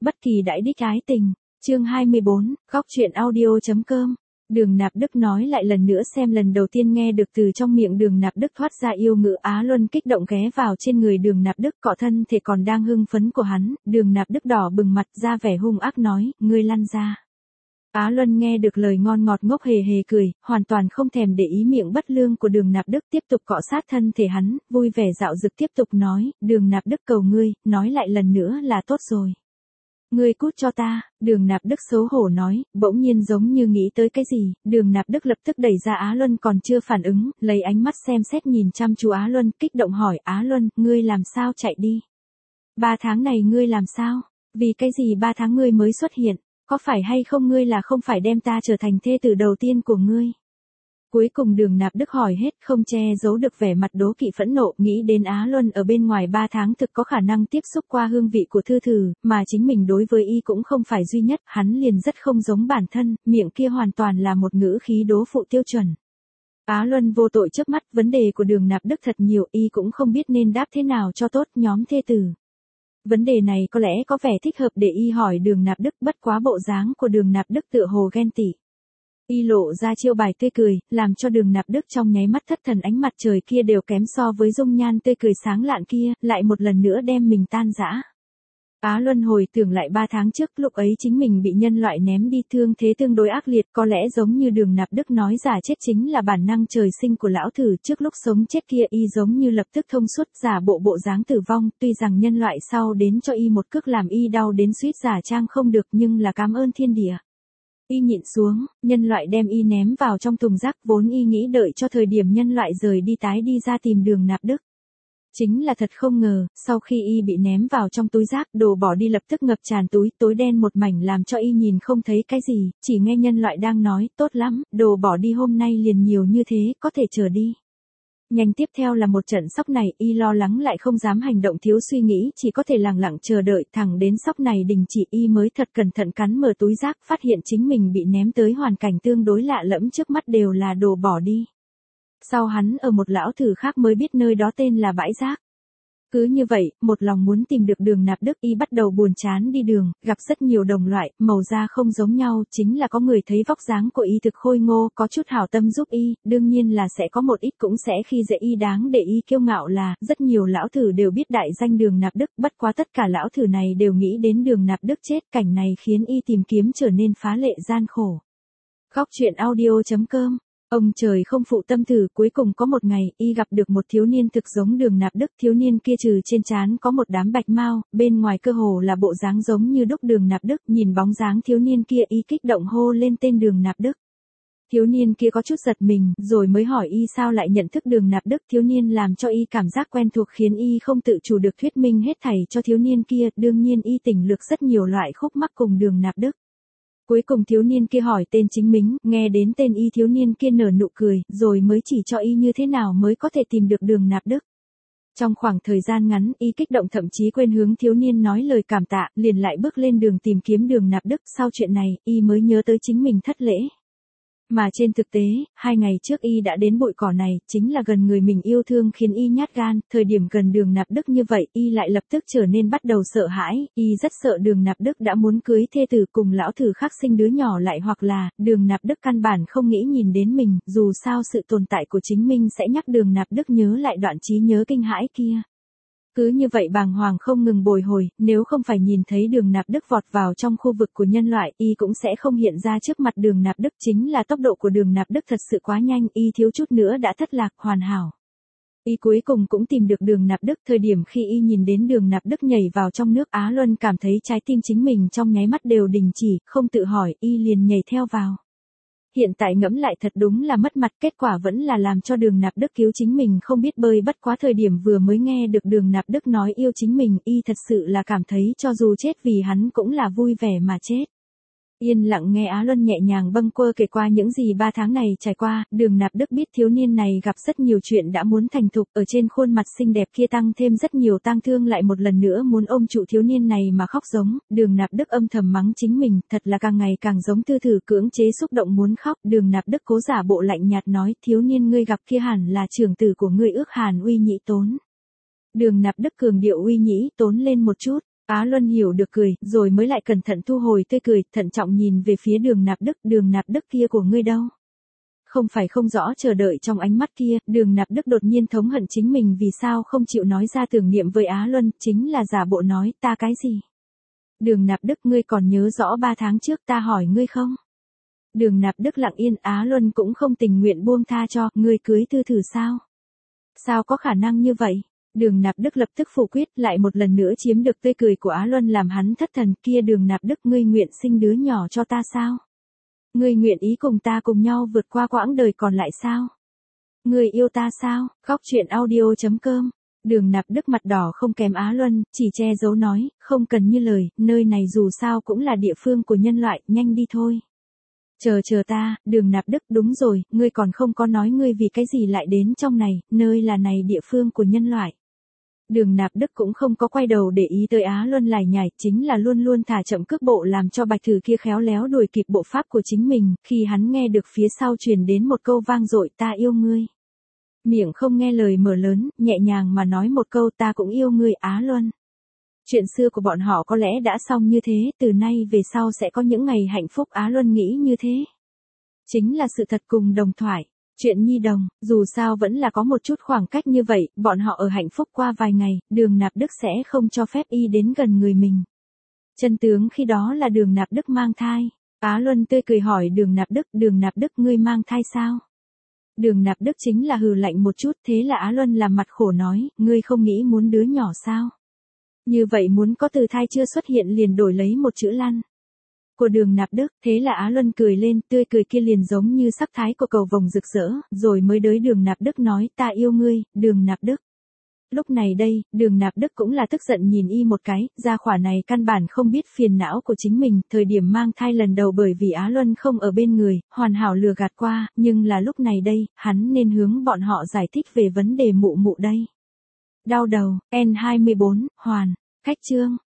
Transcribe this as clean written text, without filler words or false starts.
bất kỳ đãi đích ái tình. Chương 24, góc truyện audio.com. Đường Nạp Đức nói lại lần nữa xem lần đầu tiên nghe được từ trong miệng Đường Nạp Đức thoát ra yêu ngữ. Á Luân kích động ghé vào trên người Đường Nạp Đức cọ thân thể còn đang hưng phấn của hắn, Đường Nạp Đức đỏ bừng mặt ra vẻ hung ác nói, ngươi lăn ra. Á Luân nghe được lời ngon ngọt ngốc hề hề cười, hoàn toàn không thèm để ý miệng bất lương của Đường Nạp Đức tiếp tục cọ sát thân thể hắn, vui vẻ dạo dực tiếp tục nói, Đường Nạp Đức cầu ngươi, nói lại lần nữa là tốt rồi. Ngươi cút cho ta, Đường Nạp Đức xấu hổ nói, bỗng nhiên giống như nghĩ tới cái gì, Đường Nạp Đức lập tức đẩy ra Á Luân còn chưa phản ứng, lấy ánh mắt xem xét nhìn chăm chú Á Luân, kích động hỏi Á Luân, ngươi làm sao chạy đi? 3 tháng này ngươi làm sao? Vì cái gì 3 tháng ngươi mới xuất hiện? Có phải hay không ngươi là không phải đem ta trở thành thê tử đầu tiên của ngươi? Cuối cùng Đường Nạp Đức hỏi hết không che giấu được vẻ mặt đố kỵ phẫn nộ, nghĩ đến Á Luân ở bên ngoài 3 tháng thực có khả năng tiếp xúc qua hương vị của thư thử, mà chính mình đối với y cũng không phải duy nhất, hắn liền rất không giống bản thân, miệng kia hoàn toàn là một ngữ khí đố phụ tiêu chuẩn. Á Luân vô tội trước mắt, vấn đề của Đường Nạp Đức thật nhiều, y cũng không biết nên đáp thế nào cho tốt nhóm thê tử. Vấn đề này có lẽ có vẻ thích hợp để y hỏi Đường Nạp Đức, bất quá bộ dáng của Đường Nạp Đức tựa hồ ghen tị. Y lộ ra chiêu bài tươi cười, làm cho Đường Nạp Đức trong nháy mắt thất thần, ánh mặt trời kia đều kém so với dung nhan tươi cười sáng lạn kia, lại một lần nữa đem mình tan rã. Á Luân hồi tưởng lại 3 tháng trước, lúc ấy chính mình bị nhân loại ném đi, thương thế tương đối ác liệt, có lẽ giống như Đường Nạp Đức nói giả chết chính là bản năng trời sinh của lão thử, trước lúc sống chết kia y giống như lập tức thông suốt, giả bộ dáng tử vong, tuy rằng nhân loại sau đến cho y một cước làm y đau đến suýt giả trang không được, nhưng là cảm ơn thiên địa. Y nhịn xuống, nhân loại đem y ném vào trong thùng rác, vốn y nghĩ đợi cho thời điểm nhân loại rời đi tái đi ra tìm Đường Nạp Đức. Chính là thật không ngờ, sau khi y bị ném vào trong túi rác, đồ bỏ đi lập tức ngập tràn túi, tối đen một mảnh làm cho y nhìn không thấy cái gì, chỉ nghe nhân loại đang nói, tốt lắm, đồ bỏ đi hôm nay liền nhiều như thế, có thể chờ đi. Nhanh tiếp theo là một trận sốc này, y lo lắng lại không dám hành động thiếu suy nghĩ, chỉ có thể lặng lặng chờ đợi, thẳng đến sốc này đình chỉ y mới thật cẩn thận cắn mở túi rác, phát hiện chính mình bị ném tới hoàn cảnh tương đối lạ lẫm, trước mắt đều là đồ bỏ đi. Sau hắn ở một lão thử khác mới biết nơi đó tên là bãi rác. Cứ như vậy, một lòng muốn tìm được Đường Nạp Đức, y bắt đầu buồn chán đi đường, gặp rất nhiều đồng loại, màu da không giống nhau, chính là có người thấy vóc dáng của y thực khôi ngô, có chút hảo tâm giúp y, đương nhiên là sẽ có một ít cũng sẽ khi dễ y đáng để y kiêu ngạo là, rất nhiều lão thử đều biết đại danh Đường Nạp Đức, bất quá tất cả lão thử này đều nghĩ đến Đường Nạp Đức chết, cảnh này khiến y tìm kiếm trở nên phá lệ gian khổ. Góc truyện audio.com. Ông trời không phụ tâm thử, cuối cùng có một ngày, y gặp được một thiếu niên thực giống Đường Nạp Đức, thiếu niên kia trừ trên trán có một đám bạch mao, bên ngoài cơ hồ là bộ dáng giống như đúc Đường Nạp Đức, nhìn bóng dáng thiếu niên kia y kích động hô lên tên Đường Nạp Đức. Thiếu niên kia có chút giật mình, rồi mới hỏi y sao lại nhận thức Đường Nạp Đức, thiếu niên làm cho y cảm giác quen thuộc khiến y không tự chủ được thuyết minh hết thảy cho thiếu niên kia, đương nhiên y tỉnh lược rất nhiều loại khúc mắc cùng Đường Nạp Đức. Cuối cùng thiếu niên kia hỏi tên chính mình, nghe đến tên y thiếu niên kia nở nụ cười, rồi mới chỉ cho y như thế nào mới có thể tìm được Đường Nạp Đức. Trong khoảng thời gian ngắn, y kích động thậm chí quên hướng thiếu niên nói lời cảm tạ, liền lại bước lên đường tìm kiếm Đường Nạp Đức, sau chuyện này, y mới nhớ tới chính mình thất lễ. Mà trên thực tế, 2 ngày trước y đã đến bụi cỏ này, chính là gần người mình yêu thương khiến y nhát gan, thời điểm gần Đường Nạp Đức như vậy, y lại lập tức trở nên bắt đầu sợ hãi, y rất sợ Đường Nạp Đức đã muốn cưới thê tử cùng lão thử khác sinh đứa nhỏ lại, hoặc là, Đường Nạp Đức căn bản không nghĩ nhìn đến mình, dù sao sự tồn tại của chính mình sẽ nhắc Đường Nạp Đức nhớ lại đoạn trí nhớ kinh hãi kia. Cứ như vậy bàng hoàng không ngừng bồi hồi, nếu không phải nhìn thấy Đường Nạp Đức vọt vào trong khu vực của nhân loại, y cũng sẽ không hiện ra trước mặt Đường Nạp Đức, chính là tốc độ của Đường Nạp Đức thật sự quá nhanh, y thiếu chút nữa đã thất lạc, hoàn hảo. Y cuối cùng cũng tìm được Đường Nạp Đức, thời điểm khi y nhìn đến Đường Nạp Đức nhảy vào trong nước, Á Luân cảm thấy trái tim chính mình trong nháy mắt đều đình chỉ, không tự hỏi, y liền nhảy theo vào. Hiện tại ngẫm lại thật đúng là mất mặt, kết quả vẫn là làm cho Đường Nạp Đức cứu chính mình không biết bơi, bất quá thời điểm vừa mới nghe được Đường Nạp Đức nói yêu chính mình, y thật sự là cảm thấy cho dù chết vì hắn cũng là vui vẻ mà chết. Yên lặng nghe Á Luân nhẹ nhàng bâng quơ kể qua những gì 3 tháng này trải qua, Đường Nạp Đức biết thiếu niên này gặp rất nhiều chuyện đã muốn thành thục, ở trên khuôn mặt xinh đẹp kia tăng thêm rất nhiều tang thương, lại một lần nữa muốn ôm trụ thiếu niên này mà khóc giống, Đường Nạp Đức âm thầm mắng chính mình, thật là càng ngày càng giống Tư Thử, cưỡng chế xúc động muốn khóc, Đường Nạp Đức cố giả bộ lạnh nhạt nói, thiếu niên ngươi gặp kia hẳn là trưởng tử của ngươi ước Hàn Uy Nhĩ Tốn. Đường Nạp Đức cường điệu Uy Nhĩ Tốn lên một chút. Á Luân hiểu được cười, rồi mới lại cẩn thận thu hồi tươi cười, thận trọng nhìn về phía đường nạp đức kia của ngươi đâu. Không phải không rõ chờ đợi trong ánh mắt kia, đường nạp đức đột nhiên thống hận chính mình vì sao không chịu nói ra tưởng niệm với Á Luân, chính là giả bộ nói ta cái gì. Đường nạp đức ngươi còn nhớ rõ 3 tháng trước ta hỏi ngươi không? Đường nạp đức lặng yên, Á Luân cũng không tình nguyện buông tha cho, ngươi cưới Tư Thử sao? Sao có khả năng như vậy? Đường nạp đức lập tức phủ quyết, lại một lần nữa chiếm được tươi cười của Á Luân làm hắn thất thần. Kia đường nạp đức, ngươi nguyện sinh đứa nhỏ cho ta sao? Ngươi nguyện ý cùng ta cùng nhau vượt qua quãng đời còn lại sao? Ngươi yêu ta sao? Góc truyện audio.com. Đường nạp đức mặt đỏ không kém Á Luân, chỉ che giấu nói, không cần như lời, nơi này dù sao cũng là địa phương của nhân loại, nhanh đi thôi. Chờ ta, đường nạp đức, đúng rồi, ngươi còn không có nói ngươi vì cái gì lại đến trong này, nơi là này địa phương của nhân loại. Đường nạp đức cũng không có quay đầu để ý tới Á Luân lải nhải, chính là luôn luôn thả chậm cước bộ làm cho Bạch Thử kia khéo léo đuổi kịp bộ pháp của chính mình, khi hắn nghe được phía sau truyền đến một câu vang dội ta yêu ngươi. Miệng không nghe lời mở lớn, nhẹ nhàng mà nói một câu ta cũng yêu ngươi Á Luân. Chuyện xưa của bọn họ có lẽ đã xong như thế, từ nay về sau sẽ có những ngày hạnh phúc Á Luân nghĩ như thế. Chính là sự thật cùng đồng thoại. Chuyện nhi đồng, dù sao vẫn là có một chút khoảng cách như vậy, bọn họ ở hạnh phúc qua vài ngày, đường nạp đức sẽ không cho phép y đến gần người mình. Chân tướng khi đó là đường nạp đức mang thai. Á Luân tươi cười hỏi đường nạp đức ngươi mang thai sao? Đường nạp đức chính là hừ lạnh một chút, thế là Á Luân làm mặt khổ nói, ngươi không nghĩ muốn đứa nhỏ sao? Như vậy muốn có từ thai chưa xuất hiện liền đổi lấy một chữ lăn. Của đường nạp đức, thế là Á Luân cười lên, tươi cười kia liền giống như sắc thái của cầu vồng rực rỡ, rồi mới đới đường nạp đức nói, ta yêu ngươi, đường nạp đức. Lúc này đây, đường nạp đức cũng là tức giận nhìn y một cái, gia khỏa này căn bản không biết phiền não của chính mình, thời điểm mang thai lần đầu bởi vì Á Luân không ở bên người, hoàn hảo lừa gạt qua, nhưng là lúc này đây, hắn nên hướng bọn họ giải thích về vấn đề mụ mụ đây. Đau đầu, N24, hoàn, cách chương.